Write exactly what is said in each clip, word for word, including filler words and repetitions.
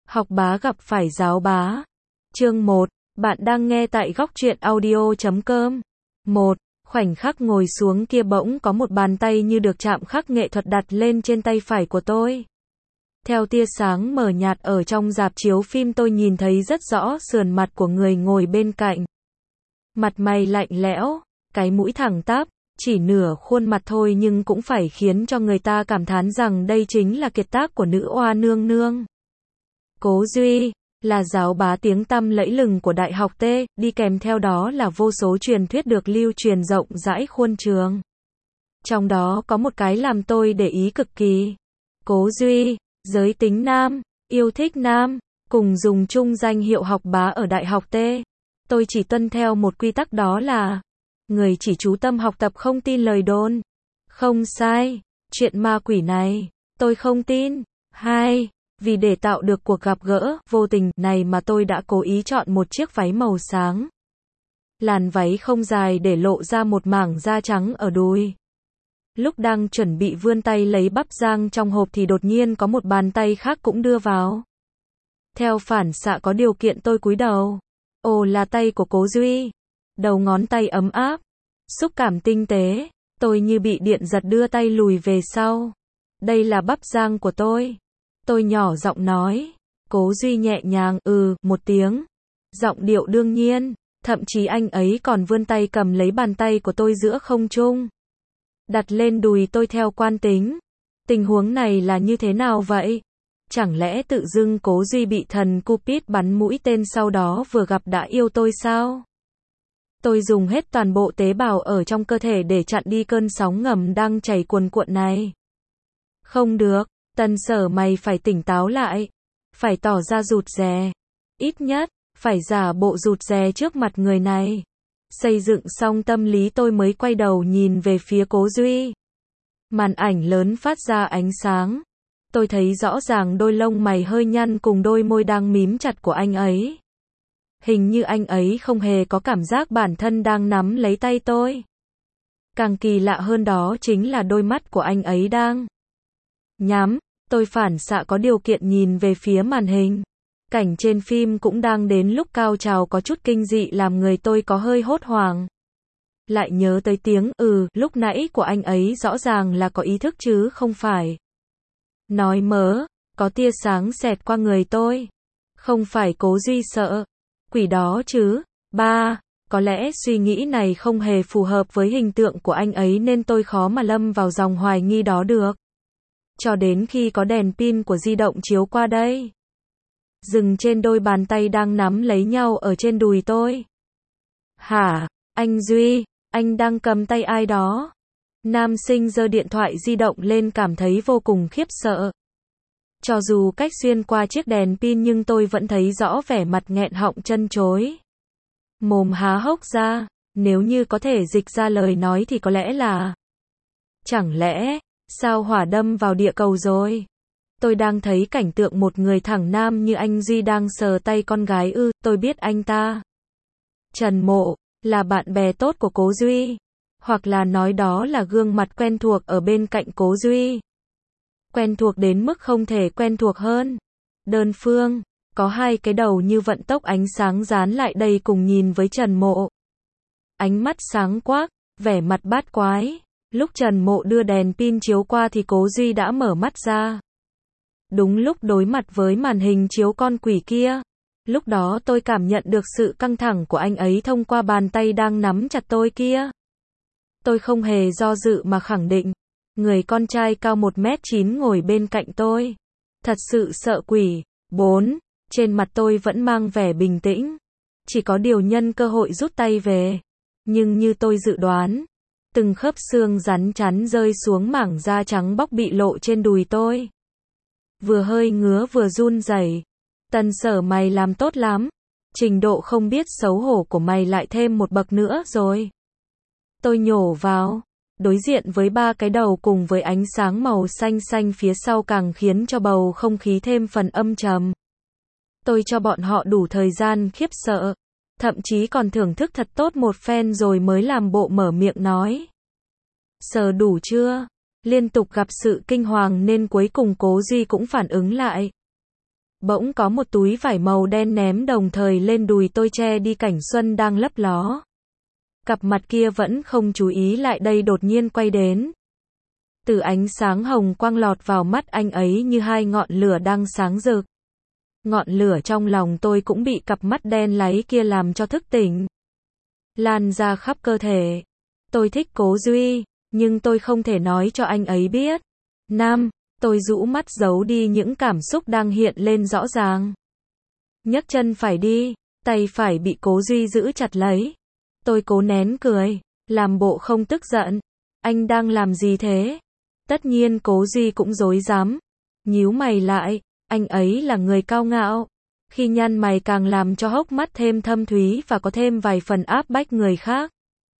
Học bá gặp phải giáo bá. Chương một. Bạn đang nghe tại góc truyện audio chấm com. một. Khoảnh khắc ngồi xuống kia bỗng có một bàn tay như được chạm khắc nghệ thuật đặt lên trên tay phải của tôi. Theo tia sáng mờ nhạt ở trong rạp chiếu phim tôi nhìn thấy rất rõ sườn mặt của người ngồi bên cạnh. Mặt mày lạnh lẽo, cái mũi thẳng tắp, chỉ nửa khuôn mặt thôi nhưng cũng phải khiến cho người ta cảm thán rằng đây chính là kiệt tác của nữ oa nương nương. Cố Duy, là giáo bá tiếng tăm lẫy lừng của Đại học T, đi kèm theo đó là vô số truyền thuyết được lưu truyền rộng rãi khuôn trường. Trong đó có một cái làm tôi để ý cực kỳ. Cố Duy, giới tính nam, yêu thích nam, cùng dùng chung danh hiệu học bá ở Đại học T. Tôi chỉ tuân theo một quy tắc, đó là người chỉ chú tâm học tập không tin lời đồn. Không sai, chuyện ma quỷ này, tôi không tin. Hai. Vì để tạo được cuộc gặp gỡ vô tình này mà tôi đã cố ý chọn một chiếc váy màu sáng. Làn váy không dài để lộ ra một mảng da trắng ở đùi. Lúc đang chuẩn bị vươn tay lấy bắp rang trong hộp thì đột nhiên có một bàn tay khác cũng đưa vào. Theo phản xạ có điều kiện tôi cúi đầu. Ồ, là tay của Cố Duy. Đầu ngón tay ấm áp, xúc cảm tinh tế, tôi như bị điện giật đưa tay lùi về sau. Đây là bắp rang của tôi. Tôi nhỏ giọng nói. Cố Duy nhẹ nhàng ừ một tiếng. Giọng điệu đương nhiên, thậm chí anh ấy còn vươn tay cầm lấy bàn tay của tôi giữa không trung, đặt lên đùi tôi theo quan tính. Tình huống này là như thế nào vậy? Chẳng lẽ tự dưng Cố Duy bị thần Cupid bắn mũi tên sau đó vừa gặp đã yêu tôi sao? Tôi dùng hết toàn bộ tế bào ở trong cơ thể để chặn đi cơn sóng ngầm đang chảy cuồn cuộn này. Không được, Tần Sở, mày phải tỉnh táo lại. Phải tỏ ra rụt rè. Ít nhất, phải giả bộ rụt rè trước mặt người này. Xây dựng xong tâm lý tôi mới quay đầu nhìn về phía Cố Duy. Màn ảnh lớn phát ra ánh sáng. Tôi thấy rõ ràng đôi lông mày hơi nhăn cùng đôi môi đang mím chặt của anh ấy. Hình như anh ấy không hề có cảm giác bản thân đang nắm lấy tay tôi. Càng kỳ lạ hơn đó chính là đôi mắt của anh ấy đang nhắm. Tôi phản xạ có điều kiện nhìn về phía màn hình. Cảnh trên phim cũng đang đến lúc cao trào có chút kinh dị làm người tôi có hơi hốt hoảng. Lại nhớ tới tiếng ừ lúc nãy của anh ấy, rõ ràng là có ý thức chứ không phải nói mớ. Có tia sáng xẹt qua người tôi. Không phải Cố Duy sợ quỷ đó chứ. Ba. Có lẽ suy nghĩ này không hề phù hợp với hình tượng của anh ấy nên tôi khó mà lâm vào dòng hoài nghi đó được. Cho đến khi có đèn pin của di động chiếu qua đây, dừng trên đôi bàn tay đang nắm lấy nhau ở trên đùi tôi. Hả, anh Duy, anh đang cầm tay ai đó? Nam sinh giơ điện thoại di động lên cảm thấy vô cùng khiếp sợ. Cho dù cách xuyên qua chiếc đèn pin nhưng tôi vẫn thấy rõ vẻ mặt nghẹn họng chân chối. Mồm há hốc ra, nếu như có thể dịch ra lời nói thì có lẽ là chẳng lẽ sao hỏa đâm vào địa cầu rồi? Tôi đang thấy cảnh tượng một người thẳng nam như anh Duy đang sờ tay con gái ư? Tôi biết anh ta, Trần Mộ, là bạn bè tốt của Cố Duy. Hoặc là nói đó là gương mặt quen thuộc ở bên cạnh Cố Duy. Quen thuộc đến mức không thể quen thuộc hơn. Đơn phương, có hai cái đầu như vận tốc ánh sáng dán lại đây cùng nhìn với Trần Mộ. Ánh mắt sáng quắc, vẻ mặt bát quái. Lúc Trần Mộ đưa đèn pin chiếu qua thì Cố Duy đã mở mắt ra. Đúng lúc đối mặt với màn hình chiếu con quỷ kia. Lúc đó tôi cảm nhận được sự căng thẳng của anh ấy thông qua bàn tay đang nắm chặt tôi kia. Tôi không hề do dự mà khẳng định. Người con trai cao một mét chín ngồi bên cạnh tôi. Thật sự sợ quỷ. Bốn. Trên mặt tôi vẫn mang vẻ bình tĩnh. Chỉ có điều nhân cơ hội rút tay về. Nhưng như tôi dự đoán, từng khớp xương rắn chắn rơi xuống mảng da trắng bóc bị lộ trên đùi tôi. Vừa hơi ngứa vừa run rẩy. Tần Sở, mày làm tốt lắm. Trình độ không biết xấu hổ của mày lại thêm một bậc nữa rồi. Tôi nhổ vào. Đối diện với ba cái đầu cùng với ánh sáng màu xanh xanh phía sau càng khiến cho bầu không khí thêm phần âm trầm. Tôi cho bọn họ đủ thời gian khiếp sợ. Thậm chí còn thưởng thức thật tốt một phen rồi mới làm bộ mở miệng nói. Sờ đủ chưa? Liên tục gặp sự kinh hoàng nên cuối cùng Cố Duy cũng phản ứng lại. Bỗng có một túi vải màu đen ném đồng thời lên đùi tôi che đi cảnh xuân đang lấp ló. Cặp mặt kia vẫn không chú ý lại đây đột nhiên quay đến. Từ ánh sáng hồng quang lọt vào mắt anh ấy như hai ngọn lửa đang sáng rực. Ngọn lửa trong lòng tôi cũng bị cặp mắt đen láy kia làm cho thức tỉnh. Lan ra khắp cơ thể. Tôi thích Cố Duy, nhưng tôi không thể nói cho anh ấy biết. Nam, tôi rũ mắt giấu đi những cảm xúc đang hiện lên rõ ràng. Nhấc chân phải đi, tay phải bị Cố Duy giữ chặt lấy. Tôi cố nén cười, làm bộ không tức giận. Anh đang làm gì thế? Tất nhiên Cố Duy cũng rối rắm. Nhíu mày lại, anh ấy là người cao ngạo. Khi nhăn mày càng làm cho hốc mắt thêm thâm thúy và có thêm vài phần áp bách người khác.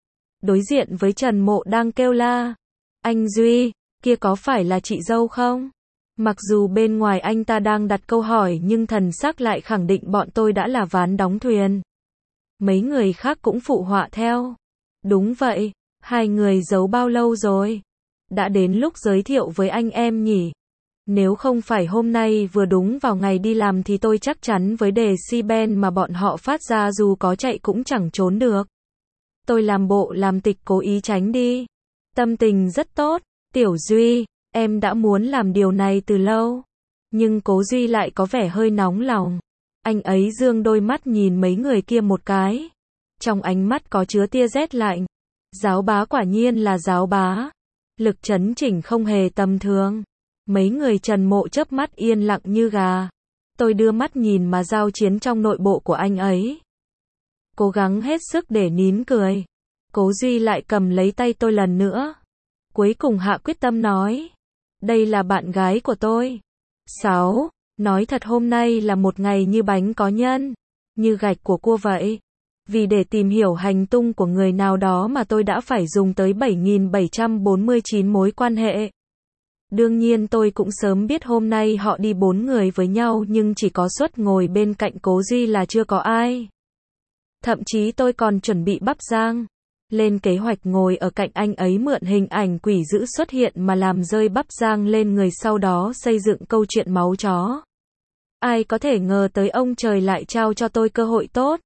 Đối diện với Trần Mộ đang kêu la. Anh Duy, kia có phải là chị dâu không? Mặc dù bên ngoài anh ta đang đặt câu hỏi nhưng thần sắc lại khẳng định bọn tôi đã là ván đóng thuyền. Mấy người khác cũng phụ họa theo. Đúng vậy, hai người giấu bao lâu rồi? Đã đến lúc giới thiệu với anh em nhỉ? Nếu không phải hôm nay vừa đúng vào ngày đi làm thì tôi chắc chắn với decibel mà bọn họ phát ra dù có chạy cũng chẳng trốn được. Tôi làm bộ làm tịch cố ý tránh đi. Tâm tình rất tốt. Tiểu Duy, em đã muốn làm điều này từ lâu. Nhưng Cố Duy lại có vẻ hơi nóng lòng. Anh ấy dương đôi mắt nhìn mấy người kia một cái. Trong ánh mắt có chứa tia rét lạnh. Giáo bá quả nhiên là giáo bá. Lực chấn chỉnh không hề tầm thường. Mấy người Trần Mộ chớp mắt yên lặng như gà. Tôi đưa mắt nhìn mà giao chiến trong nội bộ của anh ấy. Cố gắng hết sức để nín cười. Cố Duy lại cầm lấy tay tôi lần nữa. Cuối cùng hạ quyết tâm nói. Đây là bạn gái của tôi. Sáu. Nói thật hôm nay là một ngày như bánh có nhân. Như gạch của cua vậy. Vì để tìm hiểu hành tung của người nào đó mà tôi đã phải dùng tới bảy nghìn bảy trăm bốn mươi chín mối quan hệ. Đương nhiên tôi cũng sớm biết hôm nay họ đi bốn người với nhau nhưng chỉ có Suất ngồi bên cạnh Cố Duy là chưa có ai. Thậm chí tôi còn chuẩn bị bắp rang. Lên kế hoạch ngồi ở cạnh anh ấy mượn hình ảnh quỷ dữ xuất hiện mà làm rơi bắp rang lên người sau đó xây dựng câu chuyện máu chó. Ai có thể ngờ tới ông trời lại trao cho tôi cơ hội tốt.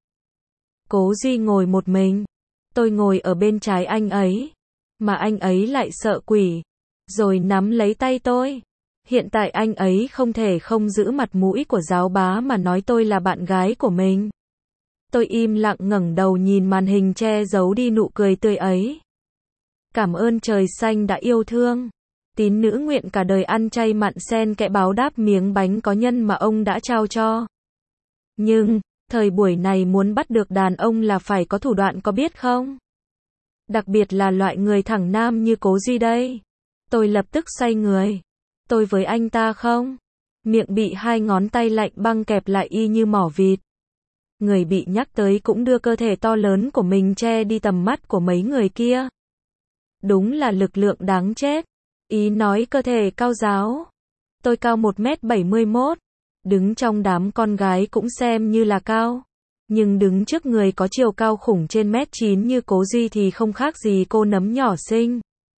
Cố Duy ngồi một mình. Tôi ngồi ở bên trái anh ấy. Mà anh ấy lại sợ quỷ. Rồi nắm lấy tay tôi. Hiện tại anh ấy không thể không giữ mặt mũi của giáo bá mà nói tôi là bạn gái của mình. Tôi im lặng ngẩng đầu nhìn màn hình che giấu đi nụ cười tươi ấy. Cảm ơn trời xanh đã yêu thương. Tín nữ nguyện cả đời ăn chay mặn sen kẽ báo đáp miếng bánh có nhân mà ông đã trao cho. Nhưng, thời buổi này muốn bắt được đàn ông là phải có thủ đoạn có biết không? Đặc biệt là loại người thẳng nam như Cố Duy đây. Tôi lập tức xoay người. Tôi với anh ta không? Miệng bị hai ngón tay lạnh băng kẹp lại y như mỏ vịt. Người bị nhắc tới cũng đưa cơ thể to lớn của mình che đi tầm mắt của mấy người kia. Đúng là lực lượng đáng chết. Ý nói cơ thể cao ráo. Tôi cao một mét bảy mươi mốt. Đứng trong đám con gái cũng xem như là cao. Nhưng đứng trước người có chiều cao khủng trên mét chín như Cố Duy thì không khác gì cô nấm nhỏ xinh.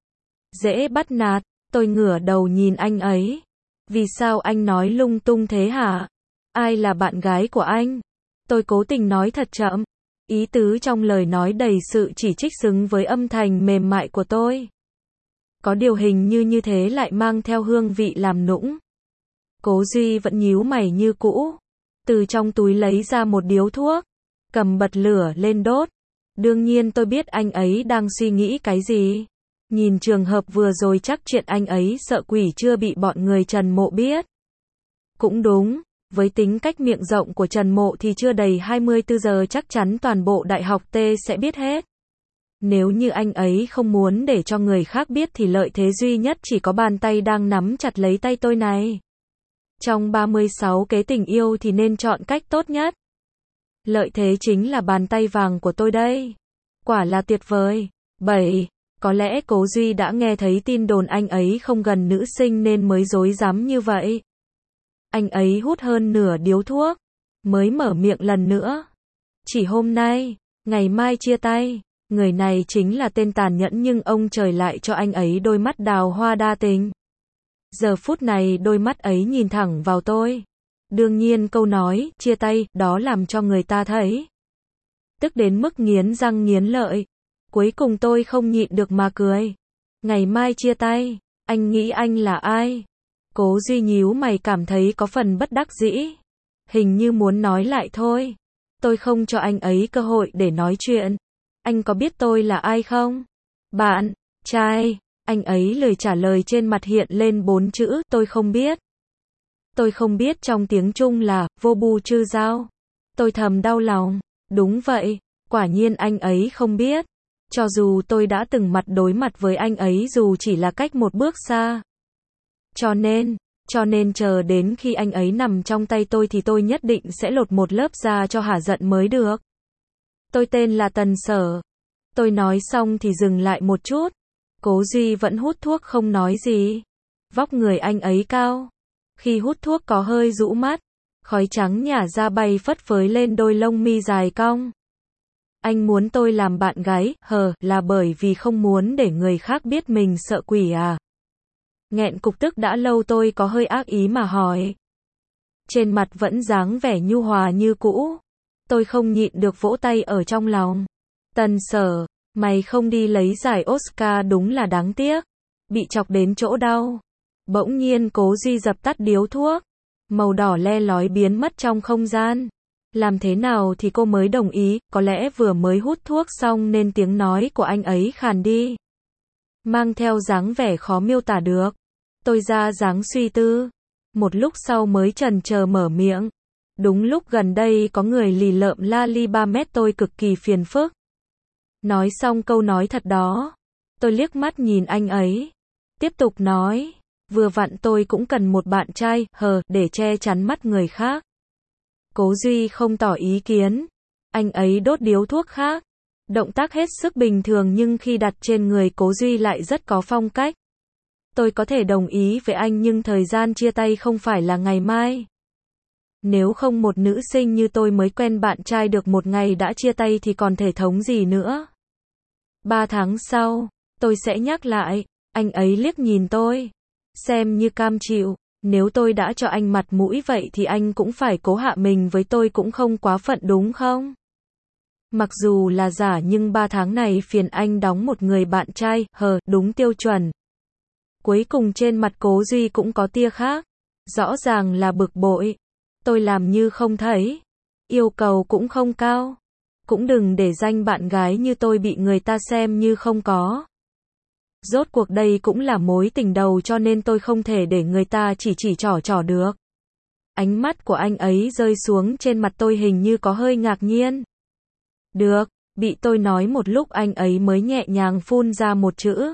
Dễ bắt nạt. Tôi ngửa đầu nhìn anh ấy. Vì sao anh nói lung tung thế hả? Ai là bạn gái của anh? Tôi cố tình nói thật chậm. Ý tứ trong lời nói đầy sự chỉ trích xứng với âm thanh mềm mại của tôi. Có điều hình như như thế lại mang theo hương vị làm nũng. Cố Duy vẫn nhíu mày như cũ. Từ trong túi lấy ra một điếu thuốc. Cầm bật lửa lên đốt. Đương nhiên tôi biết anh ấy đang suy nghĩ cái gì. Nhìn trường hợp vừa rồi chắc chuyện anh ấy sợ quỷ chưa bị bọn người Trần Mộ biết. Cũng đúng. Với tính cách miệng rộng của Trần Mộ thì chưa đầy hai mươi tư giờ chắc chắn toàn bộ đại học T sẽ biết hết. Nếu như anh ấy không muốn để cho người khác biết thì lợi thế duy nhất chỉ có bàn tay đang nắm chặt lấy tay tôi này. Trong ba mươi sáu kế tình yêu thì nên chọn cách tốt nhất. Lợi thế chính là bàn tay vàng của tôi đây. Quả là tuyệt vời. bảy. Có lẽ Cố Duy đã nghe thấy tin đồn anh ấy không gần nữ sinh nên mới dối dám như vậy. Anh ấy hút hơn nửa điếu thuốc, mới mở miệng lần nữa. Chỉ hôm nay, ngày mai chia tay. Người này chính là tên tàn nhẫn nhưng ông trời lại cho anh ấy đôi mắt đào hoa đa tình. Giờ phút này đôi mắt ấy nhìn thẳng vào tôi. Đương nhiên câu nói, chia tay, đó làm cho người ta thấy tức đến mức nghiến răng nghiến lợi. Cuối cùng tôi không nhịn được mà cười. Ngày mai chia tay, anh nghĩ anh là ai? Cố Duy nhíu mày cảm thấy có phần bất đắc dĩ. Hình như muốn nói lại thôi. Tôi không cho anh ấy cơ hội để nói chuyện. Anh có biết tôi là ai không? Bạn trai. Anh ấy lười trả lời, trên mặt hiện lên bốn chữ, tôi không biết. Tôi không biết trong tiếng Trung là, vô bu chư giao. Tôi thầm đau lòng. Đúng vậy, quả nhiên anh ấy không biết. Cho dù tôi đã từng mặt đối mặt với anh ấy dù chỉ là cách một bước xa. Cho nên, cho nên chờ đến khi anh ấy nằm trong tay tôi thì tôi nhất định sẽ lột một lớp da cho hả giận mới được. Tôi tên là Tần Sở. Tôi nói xong thì dừng lại một chút. Cố Duy vẫn hút thuốc không nói gì. Vóc người anh ấy cao. Khi hút thuốc có hơi rũ mắt. Khói trắng nhả ra bay phất phới lên đôi lông mi dài cong. Anh muốn tôi làm bạn gái, hờ, là bởi vì không muốn để người khác biết mình sợ quỷ à? Nghẹn cục tức đã lâu tôi có hơi ác ý mà hỏi. Trên mặt vẫn dáng vẻ nhu hòa như cũ. Tôi không nhịn được vỗ tay ở trong lòng. Tần Sở, mày không đi lấy giải Oscar đúng là đáng tiếc. Bị chọc đến chỗ đau. Bỗng nhiên Cố Duy dập tắt điếu thuốc. Màu đỏ le lói biến mất trong không gian. Làm thế nào thì cô mới đồng ý, có lẽ vừa mới hút thuốc xong nên tiếng nói của anh ấy khàn đi. Mang theo dáng vẻ khó miêu tả được. Tôi ra dáng suy tư. Một lúc sau mới chần chờ mở miệng. Đúng lúc gần đây có người lì lợm la li ba mét tôi cực kỳ phiền phức. Nói xong câu nói thật đó. Tôi liếc mắt nhìn anh ấy. Tiếp tục nói. Vừa vặn tôi cũng cần một bạn trai, hờ, để che chắn mắt người khác. Cố Duy không tỏ ý kiến. Anh ấy đốt điếu thuốc khác. Động tác hết sức bình thường nhưng khi đặt trên người Cố Duy lại rất có phong cách. Tôi có thể đồng ý với anh nhưng thời gian chia tay không phải là ngày mai. Nếu không một nữ sinh như tôi mới quen bạn trai được một ngày đã chia tay thì còn thể thống gì nữa. Ba tháng sau, tôi sẽ nhắc lại. Anh ấy liếc nhìn tôi. Xem như cam chịu. Nếu tôi đã cho anh mặt mũi vậy thì anh cũng phải cố hạ mình với tôi cũng không quá phận đúng không? Mặc dù là giả nhưng ba tháng này phiền anh đóng một người bạn trai, hờ, đúng tiêu chuẩn. Cuối cùng trên mặt Cố Duy cũng có tia khác. Rõ ràng là bực bội. Tôi làm như không thấy. Yêu cầu cũng không cao. Cũng đừng để danh bạn gái như tôi bị người ta xem như không có. Rốt cuộc đây cũng là mối tình đầu cho nên tôi không thể để người ta chỉ chỉ trỏ trỏ được. Ánh mắt của anh ấy rơi xuống trên mặt tôi hình như có hơi ngạc nhiên. Được, bị tôi nói một lúc anh ấy mới nhẹ nhàng phun ra một chữ.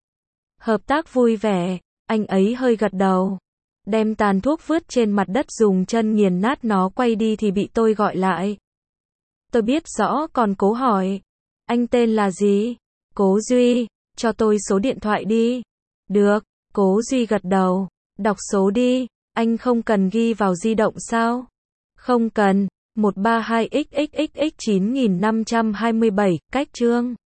Hợp tác vui vẻ, anh ấy hơi gật đầu. Đem tàn thuốc vứt trên mặt đất dùng chân nghiền nát nó quay đi thì bị tôi gọi lại. Tôi biết rõ còn cố hỏi. Anh tên là gì? Cố Duy. Cho tôi số điện thoại đi. Được, Cố Duy gật đầu. Đọc số đi, anh không cần ghi vào di động sao? Không cần, một ba hai x x x x chín nghìn năm trăm hai mươi bảy, cách chương.